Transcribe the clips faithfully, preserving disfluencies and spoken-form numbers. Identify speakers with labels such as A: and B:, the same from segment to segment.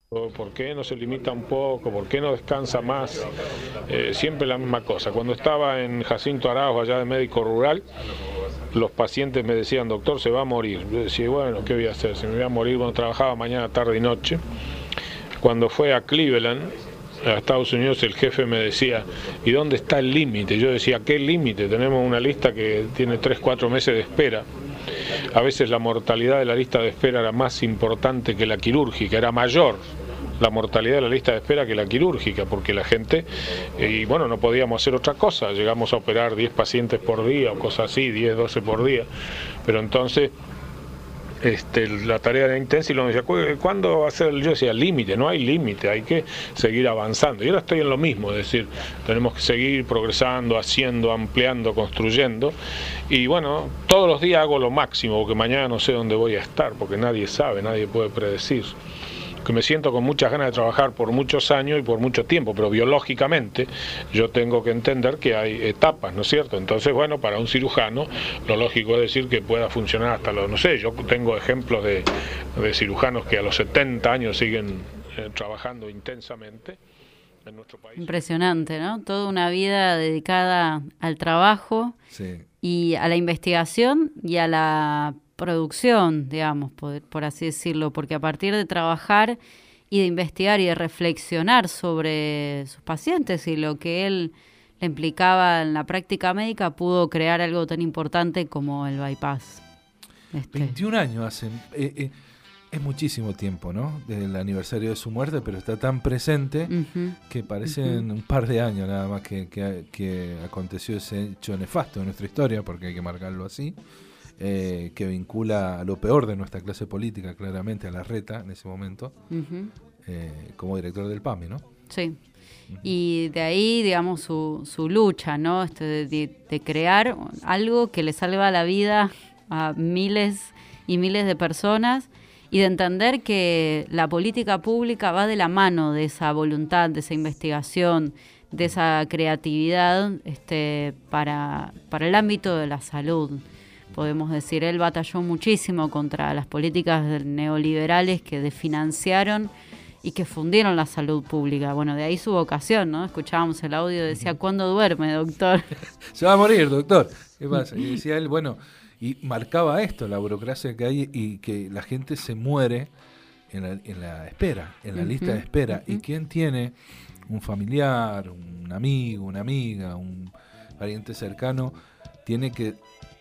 A: ¿Por qué no se limita un poco? ¿Por qué no descansa más? Eh, siempre la misma cosa. Cuando estaba en Jacinto Arauz, allá de médico rural, los pacientes me decían, doctor, se va a morir. Yo decía, bueno, ¿qué voy a hacer? Se me voy a morir. Bueno, trabajaba mañana, tarde y noche. Cuando fue a Cleveland, a Estados Unidos, el jefe me decía, ¿y dónde está el límite? Yo decía, ¿qué límite? Tenemos una lista que tiene tres, cuatro meses de espera. A veces la mortalidad de la lista de espera era más importante que la quirúrgica, era mayor la mortalidad de la lista de espera que la quirúrgica, porque la gente, eh, y bueno, no podíamos hacer otra cosa, llegamos a operar diez pacientes por día o cosas así, diez, doce por día, pero entonces este, la tarea era intensa y lo decía, ¿cuándo va a ser? Yo decía, límite, no hay límite, hay que seguir avanzando. Y ahora estoy en lo mismo, es decir, tenemos que seguir progresando, haciendo, ampliando, construyendo. Y bueno, todos los días hago lo máximo, porque mañana no sé dónde voy a estar, porque nadie sabe, nadie puede predecir. Que me siento con muchas ganas de trabajar por muchos años y por mucho tiempo, pero biológicamente yo tengo que entender que hay etapas, ¿no es cierto? Entonces, bueno, para un cirujano lo lógico es decir que pueda funcionar hasta los, no sé, yo tengo ejemplos de, de cirujanos que a los setenta años siguen eh, trabajando intensamente en nuestro país.
B: Impresionante, ¿no? Toda una vida dedicada al trabajo, sí, y a la investigación y a la producción, digamos, por, por así decirlo, porque a partir de trabajar y de investigar y de reflexionar sobre sus pacientes y lo que él le implicaba en la práctica médica, pudo crear algo tan importante como el bypass.
C: Este. veintiún años hacen, eh, eh, es muchísimo tiempo, ¿no? Del aniversario de su muerte, pero está tan presente uh-huh. que parecen uh-huh. un par de años nada más que, que, que aconteció ese hecho nefasto en nuestra historia, porque hay que marcarlo así. Eh, que vincula a lo peor de nuestra clase política, claramente, a Larreta en ese momento, uh-huh. eh, como director del P A M I, ¿no?
B: Sí. Uh-huh. Y de ahí, digamos, su, su lucha, ¿no? Este de, de, de crear algo que le salva la vida a miles y miles de personas y de entender que la política pública va de la mano de esa voluntad, de esa investigación, de esa creatividad este, para, para el ámbito de la salud. Podemos decir, él batalló muchísimo contra las políticas neoliberales que desfinanciaron y que fundieron la salud pública. Bueno, de ahí su vocación, ¿no? Escuchábamos el audio, decía, ¿cuándo duerme, doctor?
C: Se va a morir, doctor. ¿Qué pasa? Y decía él, bueno, y marcaba esto, la burocracia que hay y que la gente se muere en la, en la espera, en la uh-huh, lista de espera. Uh-huh. ¿Y quién tiene un familiar, un amigo, una amiga, un pariente cercano, tiene que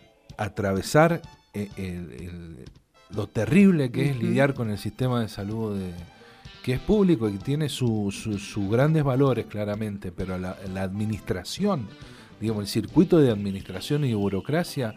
C: atravesar el, el, el, lo terrible que uh-huh. es lidiar con el sistema de salud de, que es público y que tiene sus su, su grandes valores claramente, pero la, la administración, digamos, el circuito de administración y de burocracia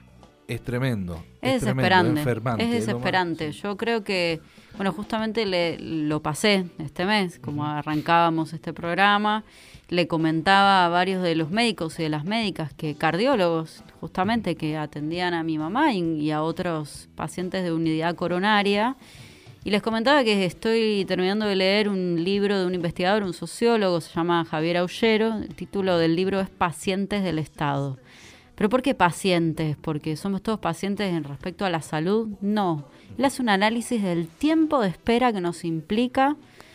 C: es tremendo.
B: Es,
C: es
B: desesperante,
C: tremendo, es enfermante.
B: Es desesperante. Es Yo creo que, bueno, justamente le, lo pasé este mes, como uh-huh. arrancábamos este programa. Le comentaba a varios de los médicos y de las médicas, que cardiólogos, justamente, que atendían a mi mamá y, y a otros pacientes de unidad coronaria. Y les comentaba que estoy terminando de leer un libro de un investigador, un sociólogo, se llama Javier Aullero. El título del libro es Pacientes del Estado. ¿Pero por qué pacientes? ¿Porque somos todos pacientes en respecto a la salud? No. Él hace un análisis del tiempo de espera que nos implica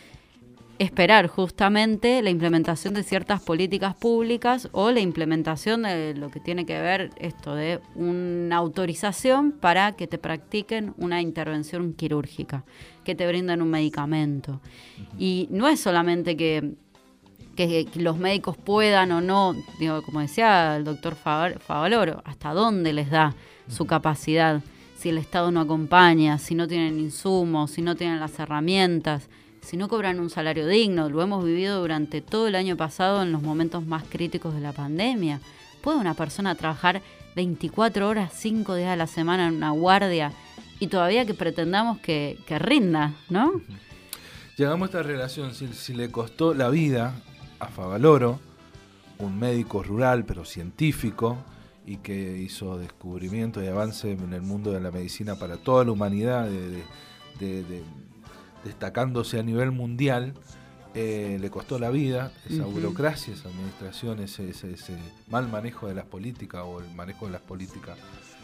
B: esperar justamente la implementación de ciertas políticas públicas o la implementación de lo que tiene que ver esto de una autorización para que te practiquen una intervención quirúrgica, que te brinden un medicamento. Y no es solamente que, que los médicos puedan o no, digo, como decía el doctor Favaloro, hasta dónde les da su capacidad, si el Estado no acompaña, si no tienen insumos, si no tienen las herramientas, si no cobran un salario digno. Lo hemos vivido durante todo el año pasado en los momentos más críticos de la pandemia. ¿Puede una persona trabajar veinticuatro horas, cinco días a la semana en una guardia y todavía que pretendamos que, que rinda, ¿no?
C: Llegamos a esta relación, si, si le costó la vida a Favaloro, un médico rural pero científico y que hizo descubrimiento y avance en el mundo de la medicina para toda la humanidad, de, de, de, de destacándose a nivel mundial, eh, le costó la vida, esa uh-huh. burocracia, esa administración, ese, ese, ese mal manejo de las políticas o el manejo de las políticas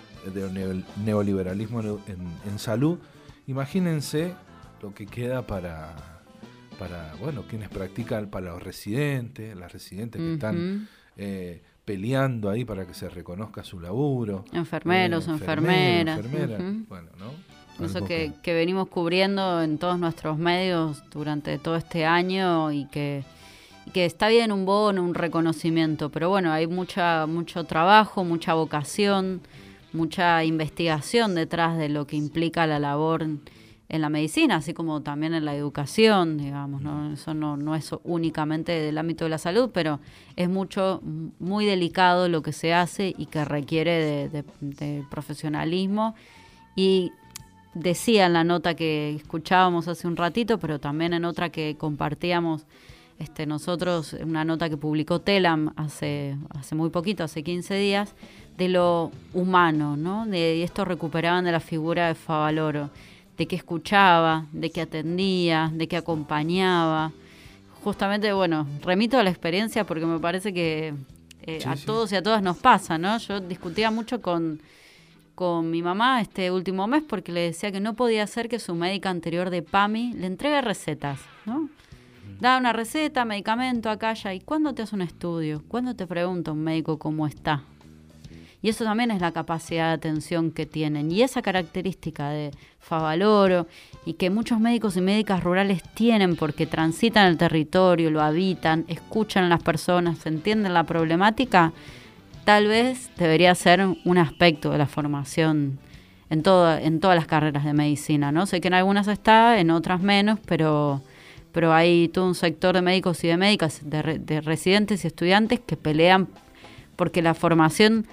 C: del neoliberalismo en, en salud. Imagínense lo que queda para para, bueno, quienes practican, para los residentes, las residentes que uh-huh. están eh, peleando ahí para que se reconozca su laburo.
B: Enfermeros, eh, enfermeras.
C: enfermeras uh-huh. Bueno, ¿no?
B: Eso que, que venimos cubriendo en todos nuestros medios durante todo este año y que, que está bien un bono, un reconocimiento, pero bueno, hay mucha mucho trabajo, mucha vocación, mucha investigación detrás de lo que implica la labor en la medicina, así como también en la educación, digamos, ¿no? Eso no, no es únicamente del ámbito de la salud, pero es mucho, muy delicado lo que se hace y que requiere de, de, de profesionalismo. Y decía en la nota que escuchábamos hace un ratito, pero también en otra que compartíamos este, nosotros, una nota que publicó Telam hace, hace muy poquito, hace quince días, de lo humano, ¿no? De, y esto recuperaban de la figura de Favaloro, de que escuchaba, de que atendía, de que acompañaba. Justamente, bueno, remito a la experiencia porque me parece que eh, sí, a sí. todos y a todas nos pasa, ¿no? Yo discutía mucho con, con mi mamá este último mes porque le decía que no podía ser que su médica anterior de PAMI le entregue recetas, ¿no? Da una receta, medicamento, acá, allá. ¿Y cuándo te hace un estudio? ¿Cuándo te pregunta un médico cómo está? Y eso también es la capacidad de atención que tienen. Y esa característica de Favaloro y que muchos médicos y médicas rurales tienen porque transitan el territorio, lo habitan, escuchan a las personas, entienden la problemática, tal vez debería ser un aspecto de la formación en, todo, en todas las carreras de medicina, ¿no? Sé que en algunas está, en otras menos, pero, pero hay todo un sector de médicos y de médicas, de, de residentes y estudiantes que pelean porque la formación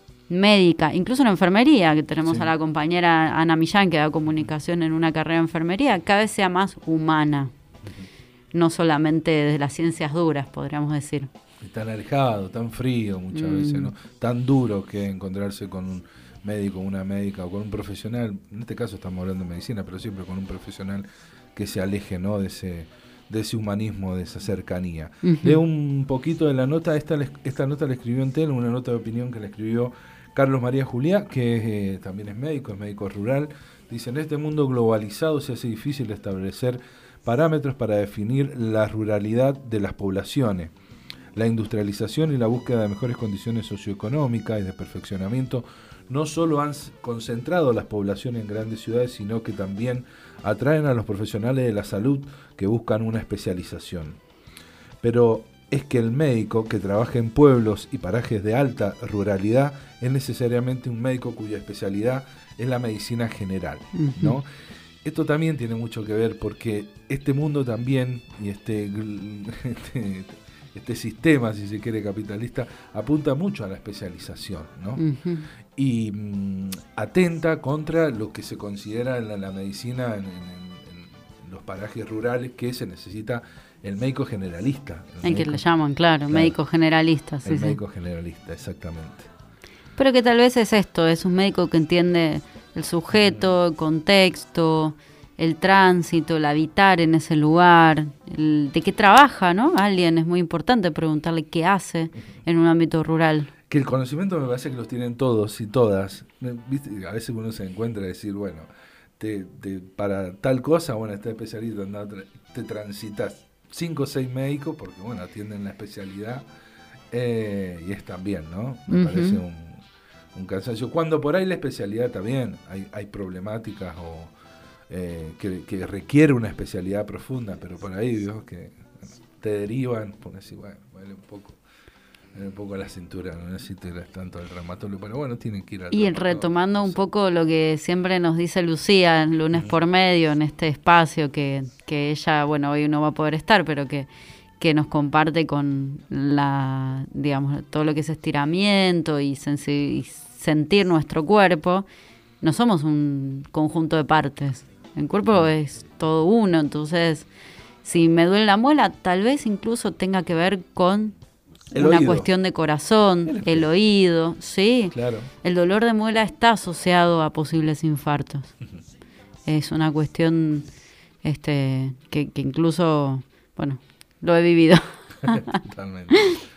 B: médica, incluso en enfermería, que tenemos sí. a la compañera Ana Millán, que da comunicación en una carrera de enfermería, cada vez sea más humana, uh-huh. no solamente de las ciencias duras, podríamos decir.
C: Tan alejado, tan frío muchas mm. veces, ¿no? Tan duro que encontrarse con un médico, una médica o con un profesional, en este caso estamos hablando de medicina, pero siempre con un profesional que se aleje, ¿no? de ese de ese humanismo, de esa cercanía. Uh-huh. Leo un poquito de la nota, esta, esta nota la escribió en Tel, una nota de opinión que la escribió Carlos María Juliá, que eh, también es médico, es médico rural. Dice, en este mundo globalizado se hace difícil establecer parámetros para definir la ruralidad de las poblaciones. La industrialización y la búsqueda de mejores condiciones socioeconómicas y de perfeccionamiento no solo han concentrado las poblaciones en grandes ciudades, sino que también atraen a los profesionales de la salud que buscan una especialización. Pero es que el médico que trabaja en pueblos y parajes de alta ruralidad es necesariamente un médico cuya especialidad es la medicina general, ¿no? Uh-huh. Esto también tiene mucho que ver porque este mundo también y este, este, este sistema, si se quiere, capitalista, apunta mucho a la especialización, ¿no? Uh-huh. Y mm, atenta contra lo que se considera en la, la medicina en, en, en los parajes rurales, que se necesita el médico generalista.
B: El, el médico, que le llaman, claro, claro, médico generalista. Sí,
C: el
B: sí.
C: médico generalista, exactamente.
B: Pero que tal vez es esto, es un médico que entiende el sujeto, el contexto, el tránsito, el habitar en ese lugar, el, de qué trabaja, ¿no? Alguien, es muy importante preguntarle qué hace en un ámbito rural.
C: Que el conocimiento me parece que los tienen todos y todas. ¿Viste? A veces uno se encuentra a decir, bueno, te, te, para tal cosa, bueno, está especialista, anda, te transitas cinco o seis médicos porque, bueno, atienden la especialidad eh, y es también, ¿no? Me uh-huh. parece un, un cansancio. Cuando por ahí la especialidad también hay, hay problemáticas o eh, que, que requiere una especialidad profunda, pero por ahí, Dios, que te derivan, porque así, bueno, vale un poco. un poco la cintura, no necesitas tanto el reumatólogo, pero bueno, tienen que ir al
B: Y retomando un poco lo que siempre nos dice Lucía en Lunes uh-huh. por Medio, en este espacio que, que ella, bueno, hoy no va a poder estar, pero que, que nos comparte con la, digamos, todo lo que es estiramiento y, sensi- y sentir nuestro cuerpo. No somos un conjunto de partes, el cuerpo uh-huh. es todo uno, entonces si me duele la muela, tal vez incluso tenga que ver con El una oído. Cuestión de corazón, el, el oído, sí.
C: Claro.
B: El dolor de muela está asociado a posibles infartos. Uh-huh. Es una cuestión este, que, que incluso, bueno, lo he vivido.
C: Totalmente.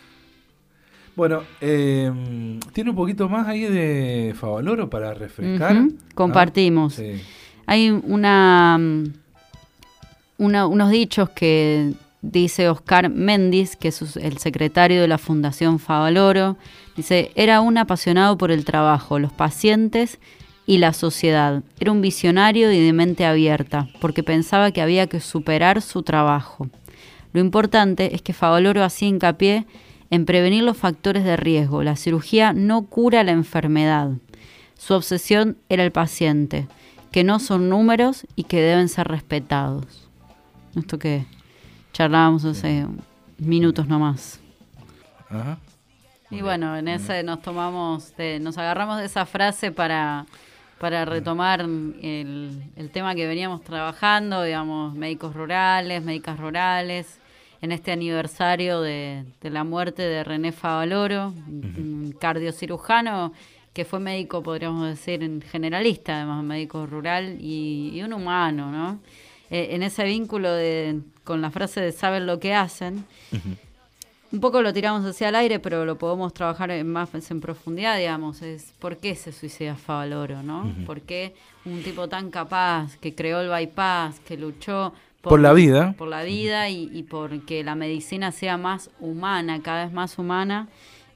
C: Bueno, eh, ¿tiene un poquito más ahí de Favaloro para refrescar?
B: Uh-huh. Compartimos.
C: ¿Ah? Sí.
B: Hay una... una, unos dichos que dice Oscar Méndez, que es el secretario de la Fundación Favaloro. Dice, era un apasionado por el trabajo, los pacientes y la sociedad. Era un visionario y de mente abierta, porque pensaba que había que superar su trabajo. Lo importante es que Favaloro hacía hincapié en prevenir los factores de riesgo. La cirugía no cura la enfermedad. Su obsesión era el paciente, que no son números y que deben ser respetados. Esto que charlábamos hace minutos nomás.
C: Ajá.
B: Y bueno, en ese nos tomamos, de, nos agarramos de esa frase para, para retomar el, el tema que veníamos trabajando, digamos, médicos rurales, médicas rurales, en este aniversario de, de la muerte de René Favaloro, uh-huh. un cardiocirujano que fue médico, podríamos decir, en generalista, además médico rural y, y un humano, ¿no? Eh, en ese vínculo de, con la frase de saben lo que hacen, uh-huh. un poco lo tiramos hacia el aire, pero lo podemos trabajar en más en profundidad, digamos, es ¿por qué se suicida Favaloro, no? Uh-huh. ¿Por qué un tipo tan capaz, que creó el bypass, que luchó por,
C: por la vida,
B: por la vida y, y por que la medicina sea más humana, cada vez más humana,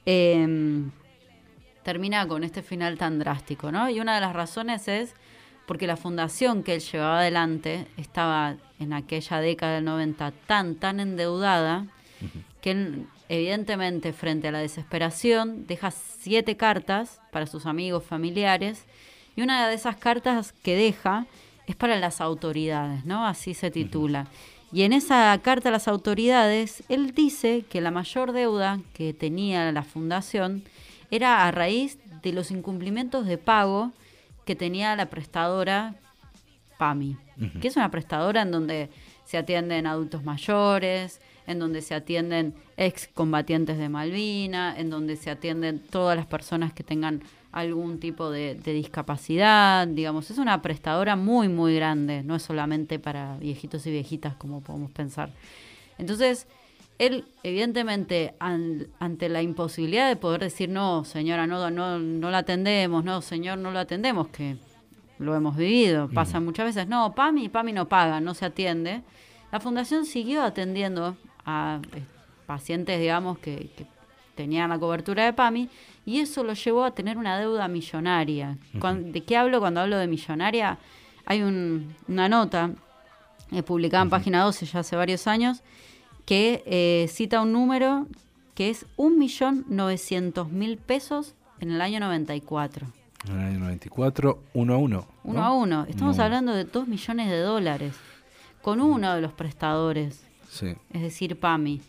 B: eh, termina con este final tan drástico, ¿no? Y una de las razones es porque la fundación que él llevaba adelante estaba en aquella década del noventa tan, tan endeudada, uh-huh. que él, evidentemente, frente a la desesperación, deja siete cartas para sus amigos, familiares, y una de esas cartas que deja es para las autoridades, ¿no? Así se titula. Uh-huh. Y en esa carta a las autoridades, él dice que la mayor deuda que tenía la fundación era a raíz de los incumplimientos de pago que tenía la prestadora PAMI, uh-huh. que es una prestadora en donde se atienden adultos mayores, en donde se atienden excombatientes de Malvinas, en donde se atienden todas las personas que tengan algún tipo de, de discapacidad, digamos, es una prestadora muy, muy grande, no es solamente para viejitos y viejitas como podemos pensar. Entonces, él, evidentemente, an, ante la imposibilidad de poder decir, no, señora, no, no, no la atendemos, no, señor, no lo atendemos, que lo hemos vivido, pasa uh-huh. muchas veces, no, PAMI, PAMI no paga, no se atiende, la fundación siguió atendiendo a eh, pacientes, digamos, que, que tenían la cobertura de PAMI, y eso lo llevó a tener una deuda millonaria. Uh-huh. Cuando, ¿de qué hablo cuando hablo de millonaria? Hay un, una nota eh, publicada uh-huh. en Página doce ya hace varios años, que eh, cita un número que es un millón novecientos mil pesos en el año noventa y cuatro.
C: En el año noventa y cuatro, uno a uno. ¿no?
B: Uno a uno. Estamos
C: uno.
B: hablando de dos millones de dólares con uno de los prestadores,
C: sí.
B: es decir, PAMI.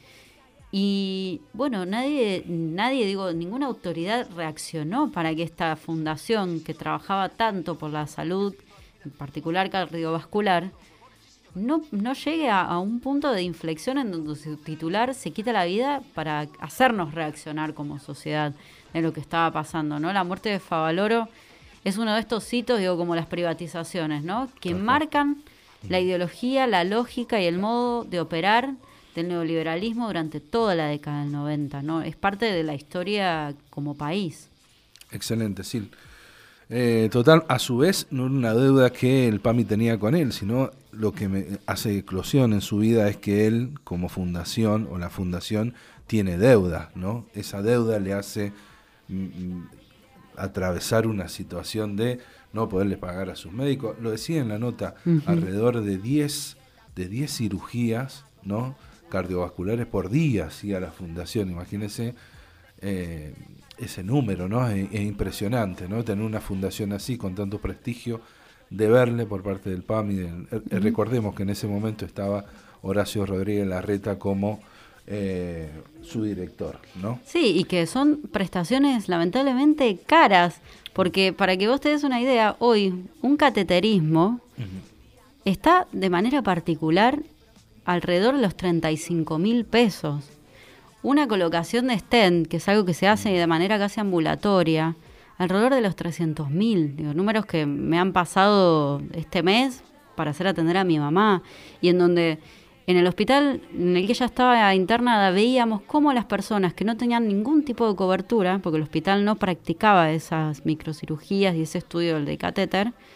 B: Y bueno, nadie, nadie, digo, ninguna autoridad reaccionó para que esta fundación que trabajaba tanto por la salud, en particular cardiovascular, no, no llegue a, a un punto de inflexión en donde su titular se quita la vida para hacernos reaccionar como sociedad de lo que estaba pasando, ¿no? La muerte de Favaloro es uno de estos hitos, digo, como las privatizaciones, ¿no? Que Ajá. marcan la ideología, la lógica y el modo de operar del neoliberalismo durante toda la década del noventa, ¿no? Es parte de la historia como país.
C: Excelente, Sil. Eh, total, a su vez, no era una deuda que el PAMI tenía con él, sino lo que me hace eclosión en su vida es que él, como fundación, o la fundación, tiene deuda, ¿no? Esa deuda le hace mm, atravesar una situación de no poderle pagar a sus médicos. Lo decía en la nota, uh-huh. alrededor de diez cirugías, ¿no? cardiovasculares por día hacía la fundación. Imagínense eh, ese número, ¿no? Es, es impresionante, ¿no? Tener una fundación así, con tanto prestigio, de verle por parte del PAMI. Del, eh, uh-huh. Recordemos que en ese momento estaba Horacio Rodríguez Larreta como eh, su director, ¿no?
B: Sí, y que son prestaciones lamentablemente caras, porque para que vos te des una idea, hoy un cateterismo uh-huh. está de manera particular alrededor de los treinta y cinco mil pesos. Una colocación de stent, que es algo que se hace de manera casi ambulatoria, alrededor de los trescientos mil. Digo, números que me han pasado este mes para hacer atender a mi mamá, y en donde en el hospital en el que ella estaba internada veíamos cómo las personas que no tenían ningún tipo de cobertura, porque el hospital no practicaba esas microcirugías y ese estudio del de catéter,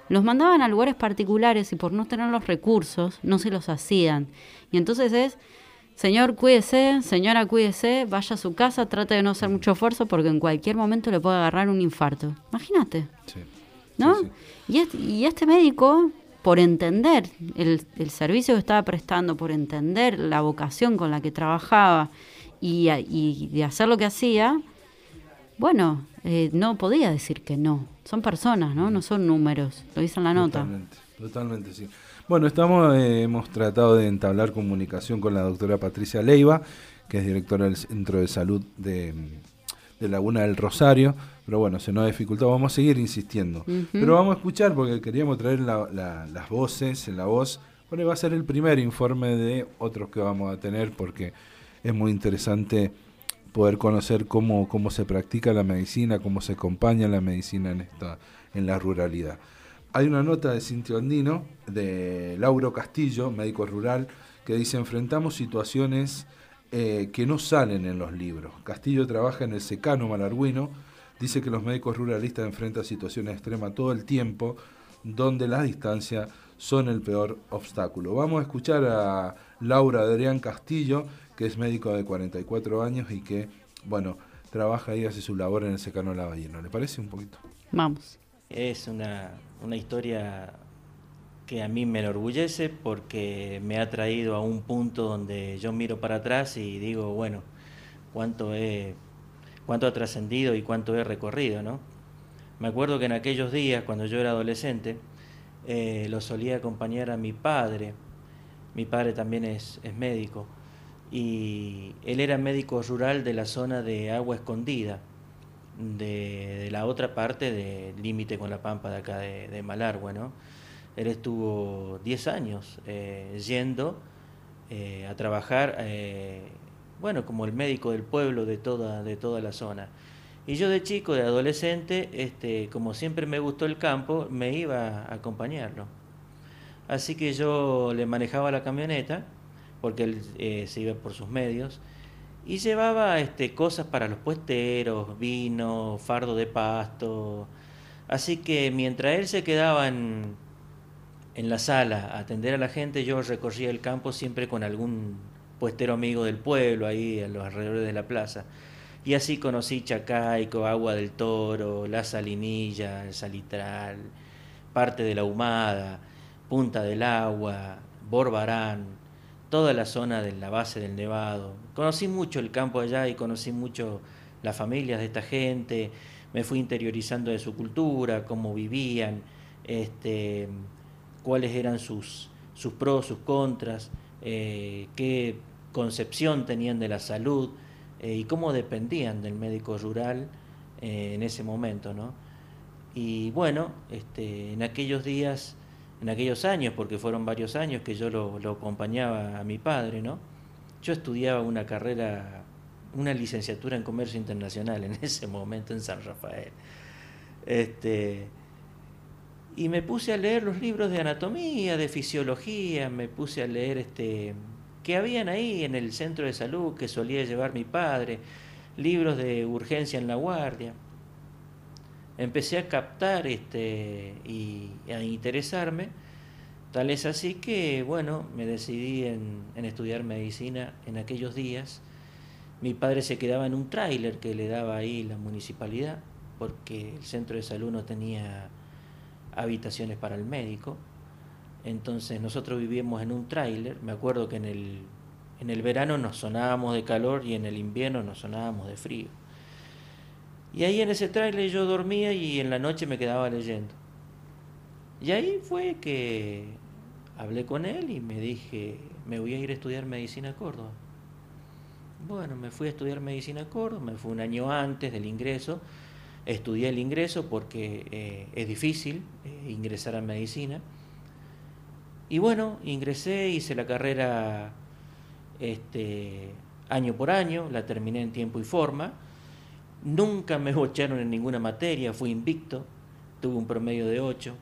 B: los mandaban a lugares particulares y por no tener los recursos no se los hacían. Y entonces es, señor, cuídese, señora, cuídese, vaya a su casa, trate de no hacer mucho esfuerzo porque en cualquier momento le puede agarrar un infarto. Imagínate.
C: Sí.
B: ¿No?
C: Sí, sí.
B: Y, este, y este médico, por entender el, el servicio que estaba prestando, por entender la vocación con la que trabajaba y, y de hacer lo que hacía, bueno, eh, no podía decir que no. Son personas, ¿no? No son números, lo dice en la nota.
C: Totalmente, totalmente, sí. Bueno, estamos, eh, hemos tratado de entablar comunicación con la doctora Patricia Leiva, que es directora del Centro de Salud de, de Laguna del Rosario, pero bueno, se nos ha dificultado, vamos a seguir insistiendo. Uh-huh. Pero vamos a escuchar, porque queríamos traer la, la, las voces, en la voz, bueno, va a ser el primer informe de otros que vamos a tener, porque es muy interesante poder conocer cómo, cómo se practica la medicina, cómo se acompaña la medicina en esta, en la ruralidad. Hay una nota de Cintio Andino, de Lauro Castillo, médico rural, que dice: enfrentamos situaciones eh, que no salen en los libros. Castillo trabaja en el secano malargüino, dice que los médicos ruralistas enfrentan situaciones extremas todo el tiempo, donde las distancias son el peor obstáculo. Vamos a escuchar a Laura Adrián Castillo, que es médico de cuarenta y cuatro años y que, bueno, trabaja y hace su labor en el secano Lavalleno. ¿Le parece un poquito?
B: Vamos.
D: Es una, una historia que a mí me enorgullece porque me ha traído a un punto donde yo miro para atrás y digo, bueno, cuánto he, cuánto ha trascendido y cuánto he recorrido, ¿no? Me acuerdo que en aquellos días, cuando yo era adolescente, eh, lo solía acompañar a mi padre. Mi padre también es, es médico. Y él era médico rural de la zona de Agua Escondida, de, de la otra parte del límite con la Pampa de acá de, de Malargüe, ¿no? Él estuvo diez años eh, yendo eh, a trabajar, eh, bueno, como el médico del pueblo de toda, de toda la zona. Y yo de chico, de adolescente, este, como siempre me gustó el campo, me iba a acompañarlo. Así que yo le manejaba la camioneta, porque él eh, se iba por sus medios, y llevaba este, cosas para los puesteros, vino, fardo de pasto. Así que mientras él se quedaba en, en la sala a atender a la gente, yo recorría el campo siempre con algún puestero amigo del pueblo, ahí a los alrededores de la plaza. Y así conocí Chacaico, Agua del Toro, La Salinilla, el Salitral, parte de la Humada, Punta del Agua, Borbarán, toda la zona de la base del Nevado. Conocí mucho el campo allá y conocí mucho las familias de esta gente, me fui interiorizando de su cultura, cómo vivían, este, cuáles eran sus, sus pros, sus contras, eh, qué concepción tenían de la salud, eh, y cómo dependían del médico rural eh, en ese momento, ¿no? Y bueno, este, en aquellos días, en aquellos años, porque fueron varios años que yo lo, lo acompañaba a mi padre, ¿no? Yo estudiaba una carrera, una licenciatura en Comercio Internacional en ese momento en San Rafael. Este, y me puse a leer los libros de anatomía, de fisiología, me puse a leer este, que habían ahí en el centro de salud que solía llevar mi padre, libros de urgencia en la guardia. Empecé a captar este, y a interesarme, tal es así que, bueno, me decidí en, en estudiar medicina en aquellos días. Mi padre se quedaba en un tráiler que le daba ahí la municipalidad, porque el centro de salud no tenía habitaciones para el médico. Entonces nosotros vivíamos en un tráiler. Me acuerdo que en el, en el verano nos sonábamos de calor y en el invierno nos sonábamos de frío. Y ahí en ese tráiler yo dormía y en la noche me quedaba leyendo. Y ahí fue que hablé con él y me dije, me voy a ir a estudiar medicina a Córdoba. Bueno, me fui a estudiar medicina a Córdoba, me fui un año antes del ingreso. Estudié el ingreso porque eh, es difícil eh, ingresar a medicina. Y bueno, ingresé, hice la carrera este, año por año, la terminé en tiempo y forma. Nunca me bocharon en ninguna materia, fui invicto, tuve un promedio de ocho.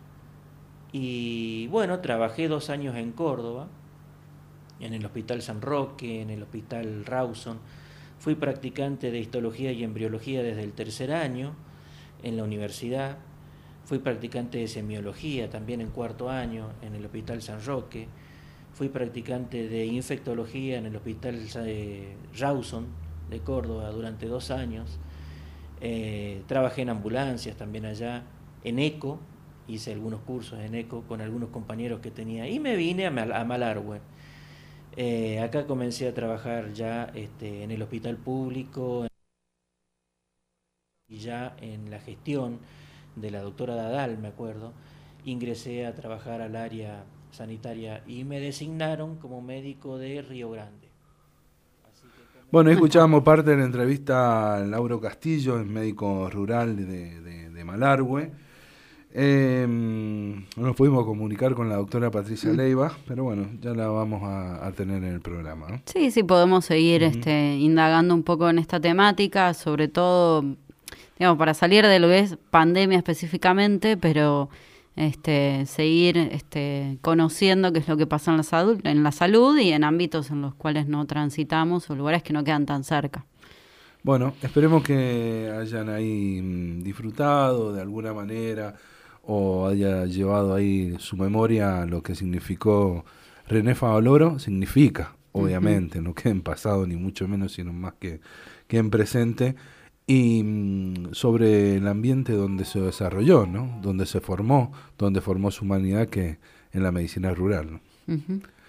D: Y bueno, trabajé dos años en Córdoba, en el Hospital San Roque, en el Hospital Rawson. Fui practicante de histología y embriología desde el tercer año en la universidad. fui practicante de semiología también en cuarto año en el Hospital San Roque, fui practicante de infectología en el Hospital eh, Rawson de Córdoba durante dos años, eh, trabajé en ambulancias también allá, en ECO, hice algunos cursos en ECO con algunos compañeros que tenía y me vine a, Mal a Malargüe. Eh, acá comencé a trabajar ya este, en el hospital público y ya en la gestión de la doctora Dadal, me acuerdo, ingresé a trabajar al área sanitaria y me designaron como médico de Río Grande.
C: Bueno, escuchábamos parte de la entrevista a Lauro Castillo, el médico rural de, de, de Malargüe. Eh, no nos pudimos comunicar con la doctora Patricia Leiva, pero bueno, ya la vamos a, a tener en el programa, ¿no?
B: Sí, sí, podemos seguir
C: Uh-huh.
B: este, indagando un poco en esta temática, sobre todo, digamos, para salir de lo que es pandemia específicamente, pero este, seguir este, conociendo qué es lo que pasa en la, salud, en la salud y en ámbitos en los cuales no transitamos o lugares que no quedan tan cerca.
C: Bueno, esperemos que hayan ahí mm, disfrutado de alguna manera o haya llevado ahí su memoria lo que significó René Favaloro, significa, obviamente, uh-huh. no que en pasado ni mucho menos, sino más que, que en presente, y mmm, sobre el ambiente donde se desarrolló, ¿no? Donde se formó, donde formó su humanidad, que en la medicina rural, ¿no? Uh-huh.